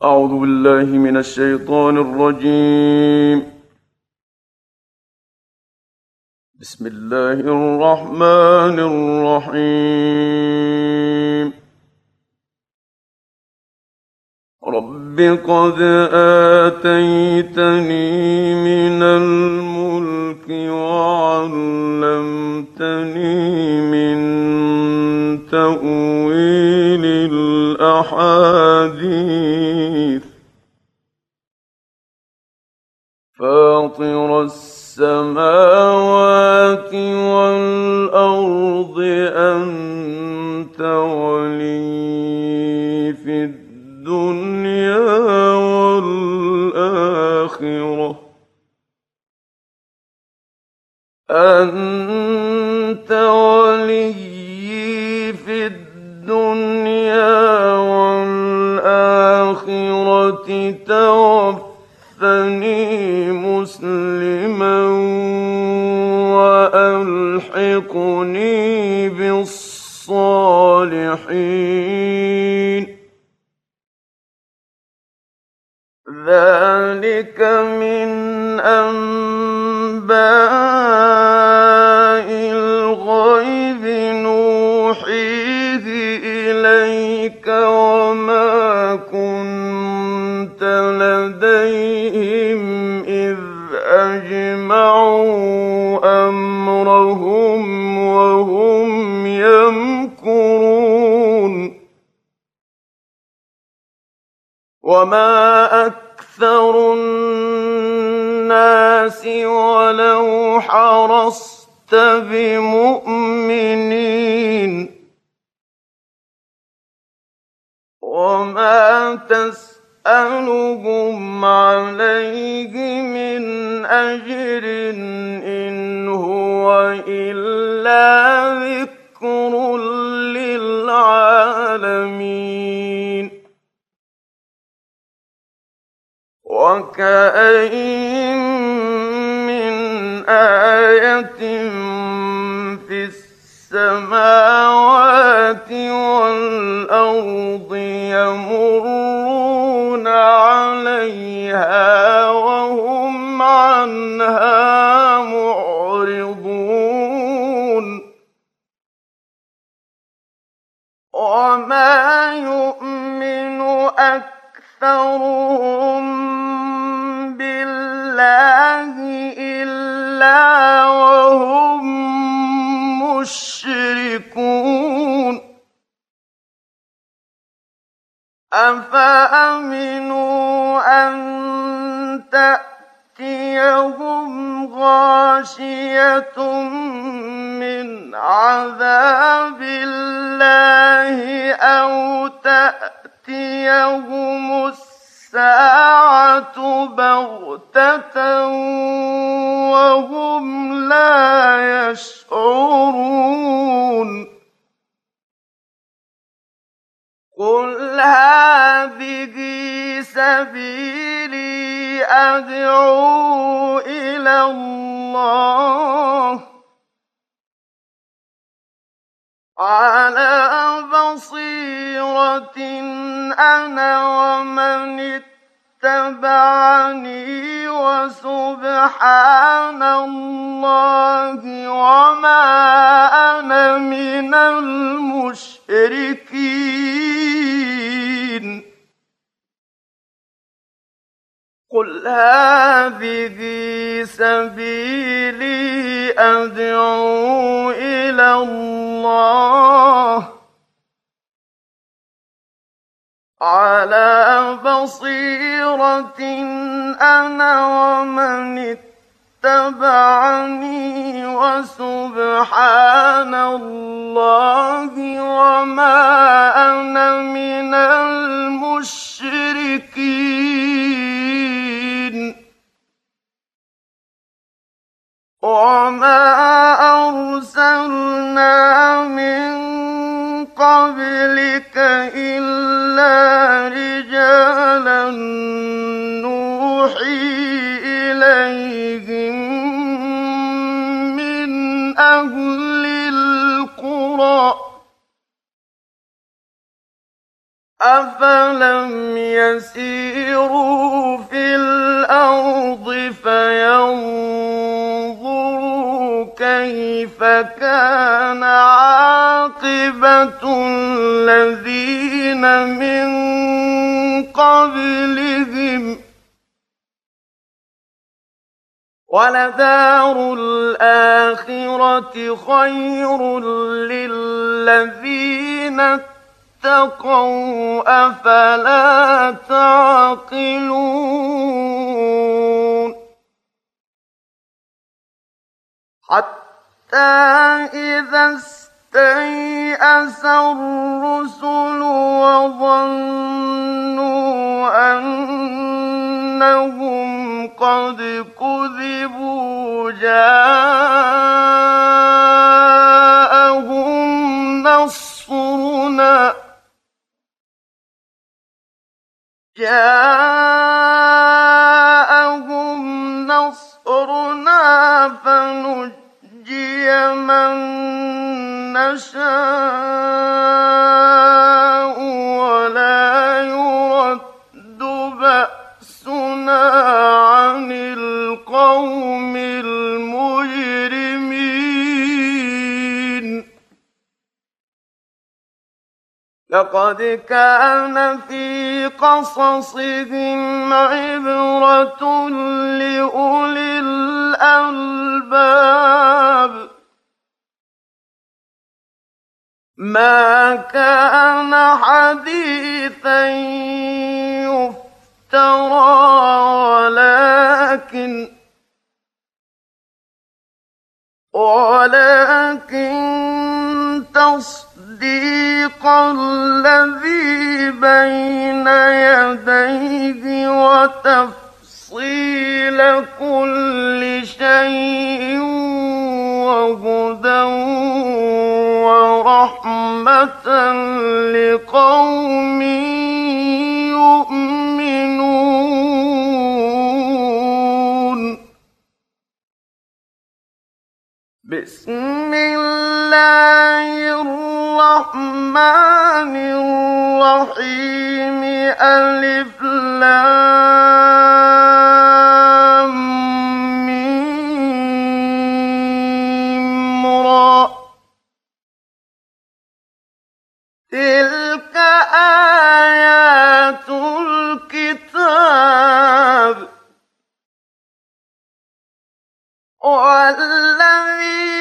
أعوذ بالله من الشيطان الرجيم. بسم الله الرحمن الرحيم. رب قد آتيتني من الملك وعلمتني من تأويل الأحاديث فاطر السماوات والأرض أنت ولي في الدنيا والآخرة أنت ولي في الدنيا والآخرة توفني مسلما وألحقني بالصالحين. ذلك من أنباء الغيب نوحيه إليك وما كنت لديهم إذ أجمعوا أمرهم وهم يمكرون. وما أكثر الناس ولو حرصت بمؤمنين وما تسألهم عليه من أجر إن هو إلا ذكر للعالمين. وكأين من آية في السماوات والأرض يمرون عليها وهم عنها معرضون. وما يؤمن أكثرهم بالله إلا وهم مشركون. أفأمنوا أن تأتيهم غاشية من عذاب الله أو تأتيهم الساعة بغتة وهم لا يشعرون. قل هذه سبيلي أدعو إلى الله على بصيرة أنا ومن اتبعني وسبحان الله وما أنا من المشركين. قل هذه سبيلي أدعو إلى الله على بصيرة أنا ومن اتبعني وسبحان الله وما أنا من المشركين. وما أرسلنا من قبلك إلا رجالا نوحي إليهم من أهل القرى أفلم يسيروا في الأرض فينظروا كيف كان عاقبة الذين من قبلهم ولدار الآخرة خير للذين اتقوا أفلا تعقلون حتى إذا استيأس الرسل وظنوا أنهم قد كذبوا جاءهم نصرنا فنجي من نشاء ولا يرد بأسنا عن القوم المجرمين لقد كان في قصصهم عبرة لأولي الألباب ما كان حديثا يفترى ولكن تصديق الذي بين يديه وتفصيل كل شيء وهدى ورحمة لقوم يؤمنون بسم الله الرحمن الرحيم ألف لام ميم را تلك آيات الكتاب والذي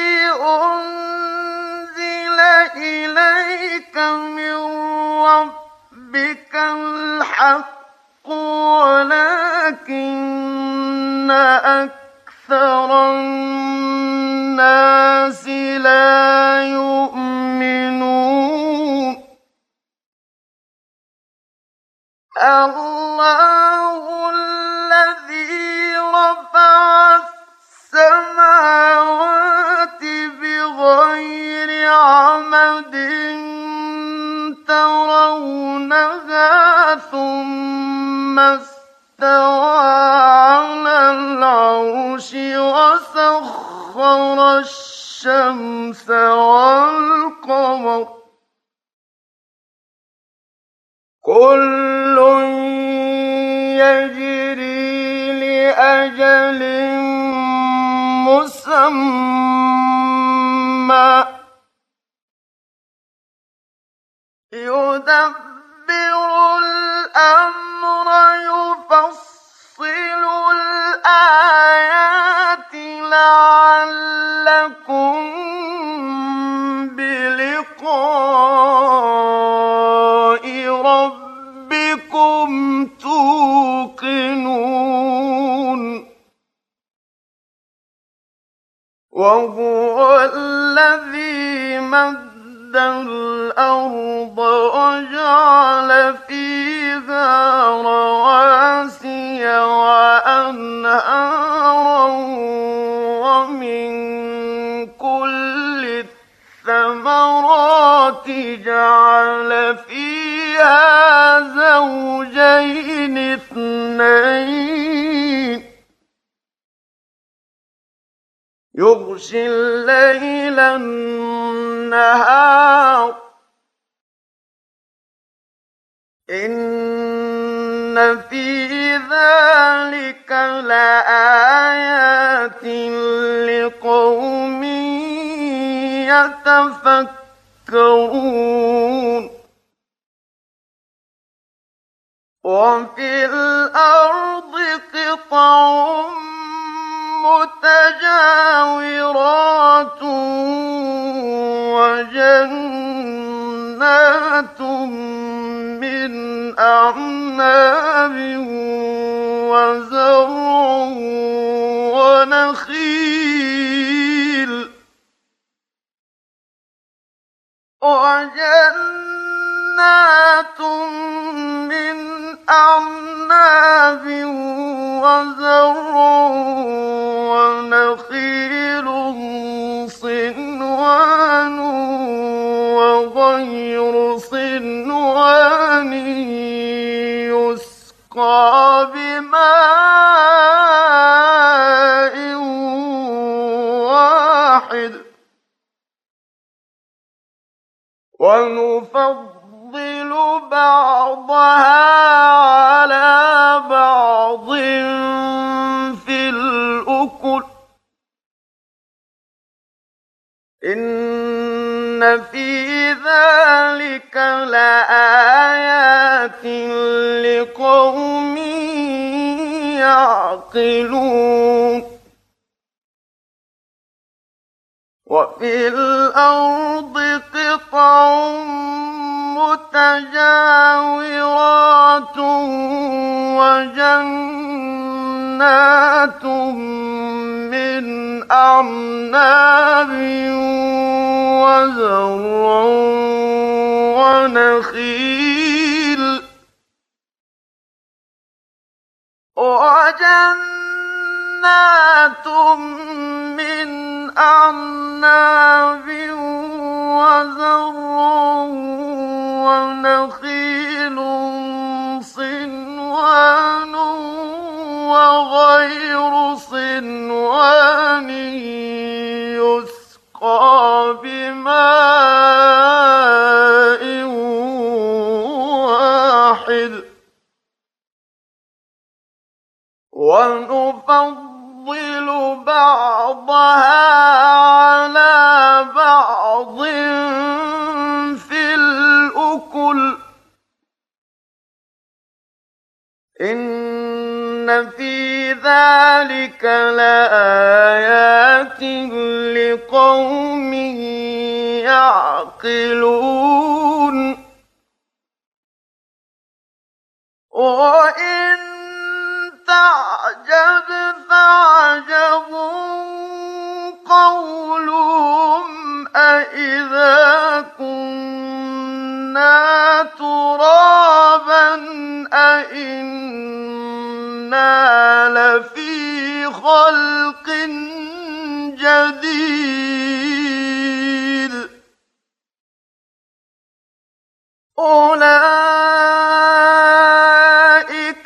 أنزل إليك من ربك الحق ولكن أكثر الناس لا يؤمنون الله الذي رفع السماوات بغير عمد ترونها ثم استوى على العرش وسخر الشمس والقمر كل يجري لأجل مسمى يدبر الأمر يفصل الآيات لعلكم بلقاء ربكم توقنون وهو الذي مد الأرض وجعل فيها رواسي وأنهارا ومن كل الثمرات جعل فيها زوجين اثنين يغشي الليل النهار إن في ذلك لآيات لقوم يتفكرون وفي الأرض قطع متجاورات وجنات من أعناب وزرع وجنات من أعناب وزرع ونخيل صنوان وغير صنوان يسقى بماء واحد ونفضل بعضها على بعض في الأكل إن في ذلك لآيات لقوم يعقلون وفي الأرض قطع متجاورات وجنات من أعناب وزرع وجنات من أعناب وزرع ونخيل صنوان وغير صنوان يسقى بماء واحد ونفضل بعضها على بعض في الأكل إن في ذلك لآيات لقوم يعقلون وإن تعجب فعجب قولهم أإذا كنا ترابا أإنا لفي خلق جديد أولئك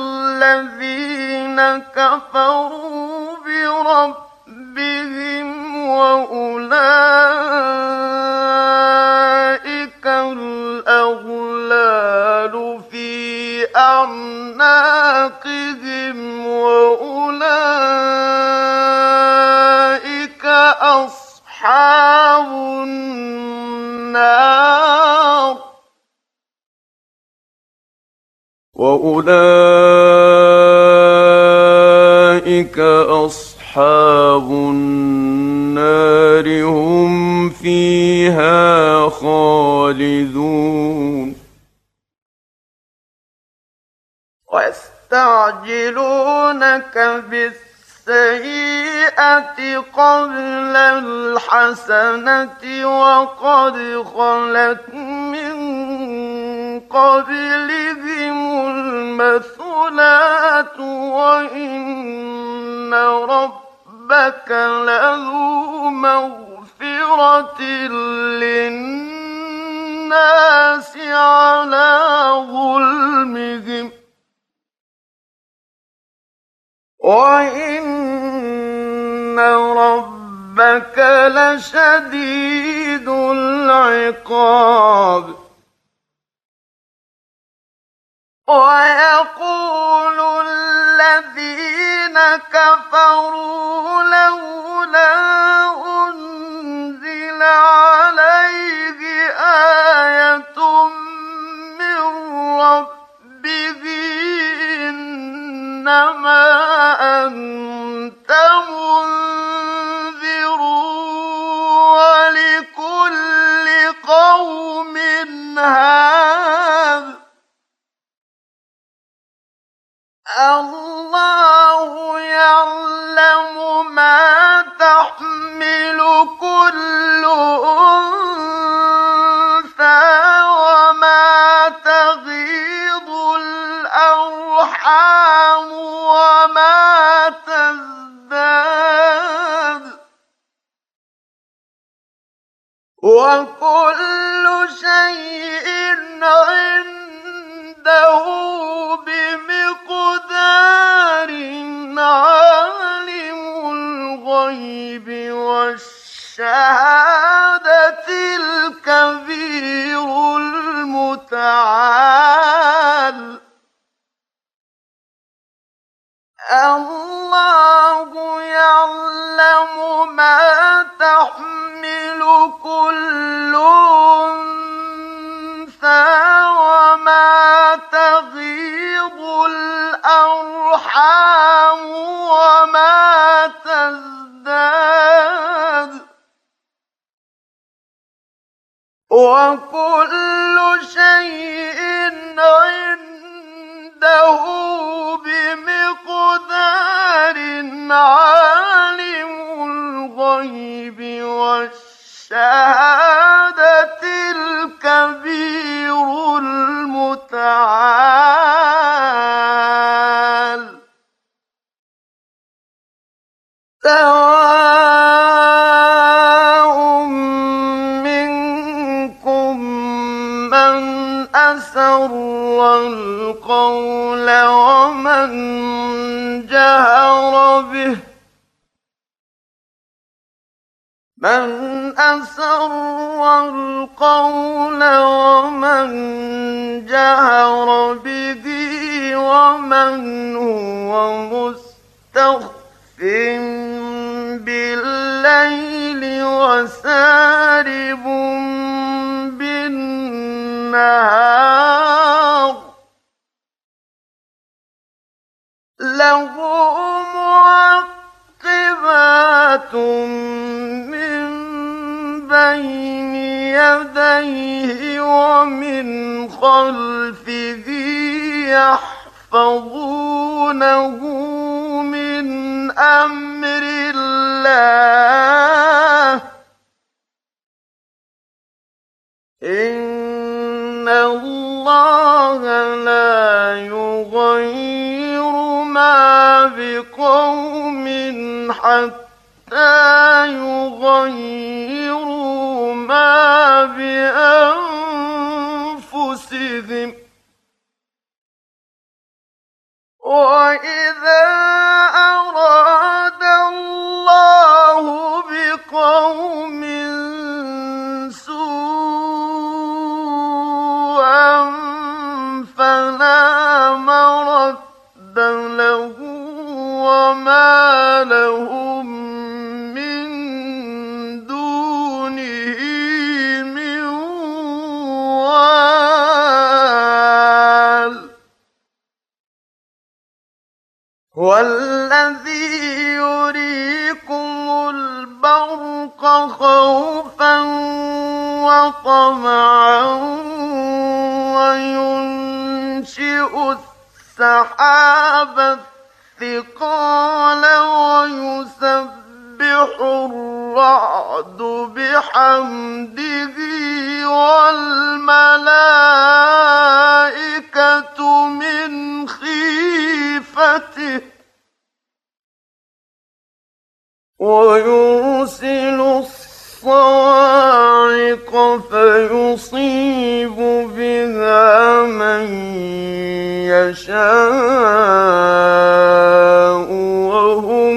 الذين كفروا بربهم وأولئك الأغلال في أعناقهم وأولئك أصحاب النار وأولئك أصحاب النار هم فيها خالدون ويستعجلونك بالسيئة قبل الحسنة وقد خلت من قبلهم المثلات وإن ربك لذو مغفرة للناس على ظلمهم وإن ربك لشديد العقاب ويقول الذين كفروا لولا أنزل عليه آية من ربه إنما أنت منذر ولكل قوم هاد الله يعلم ما تحمل كل أنثى وما تغيض الأرحام وما تزداد وكل شيء عنده بمقدار عالم الغيب والشهادة الكبير المتعال الله يعلم ما تحمل كل أنثى وما تغيض الأرحام وما تزداد وكل شيء عنده بمقدار عالم الغيب والشهادة الكبير المتعال سواء منكم من أسر القول ومن جهر به من أسر القول ومن جهر به ومن هو مستخف بالليل وسارب بالنهار له معقبات من بين يديه ومن خلفه يحفظونه من أمر الله إن الله لا يغير ما بقوم حتى يغيروا ما بأنفسهم وإذا أراد الله بقوم سوءا فلا مرد له وما لهم من دونه من وال والذي يريكم البرق خوفا وطمعا وينشئ السحاب الثقال ويسبح الرعد بحمده والملائكة من خيفته ويرسل الصواعق فيصيب بها من يشاء وهم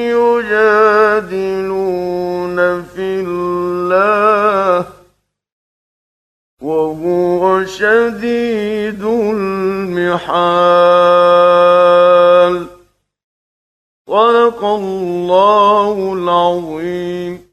يجادلون في الله وهو شديد المحال الحال. صدق الله العظيم.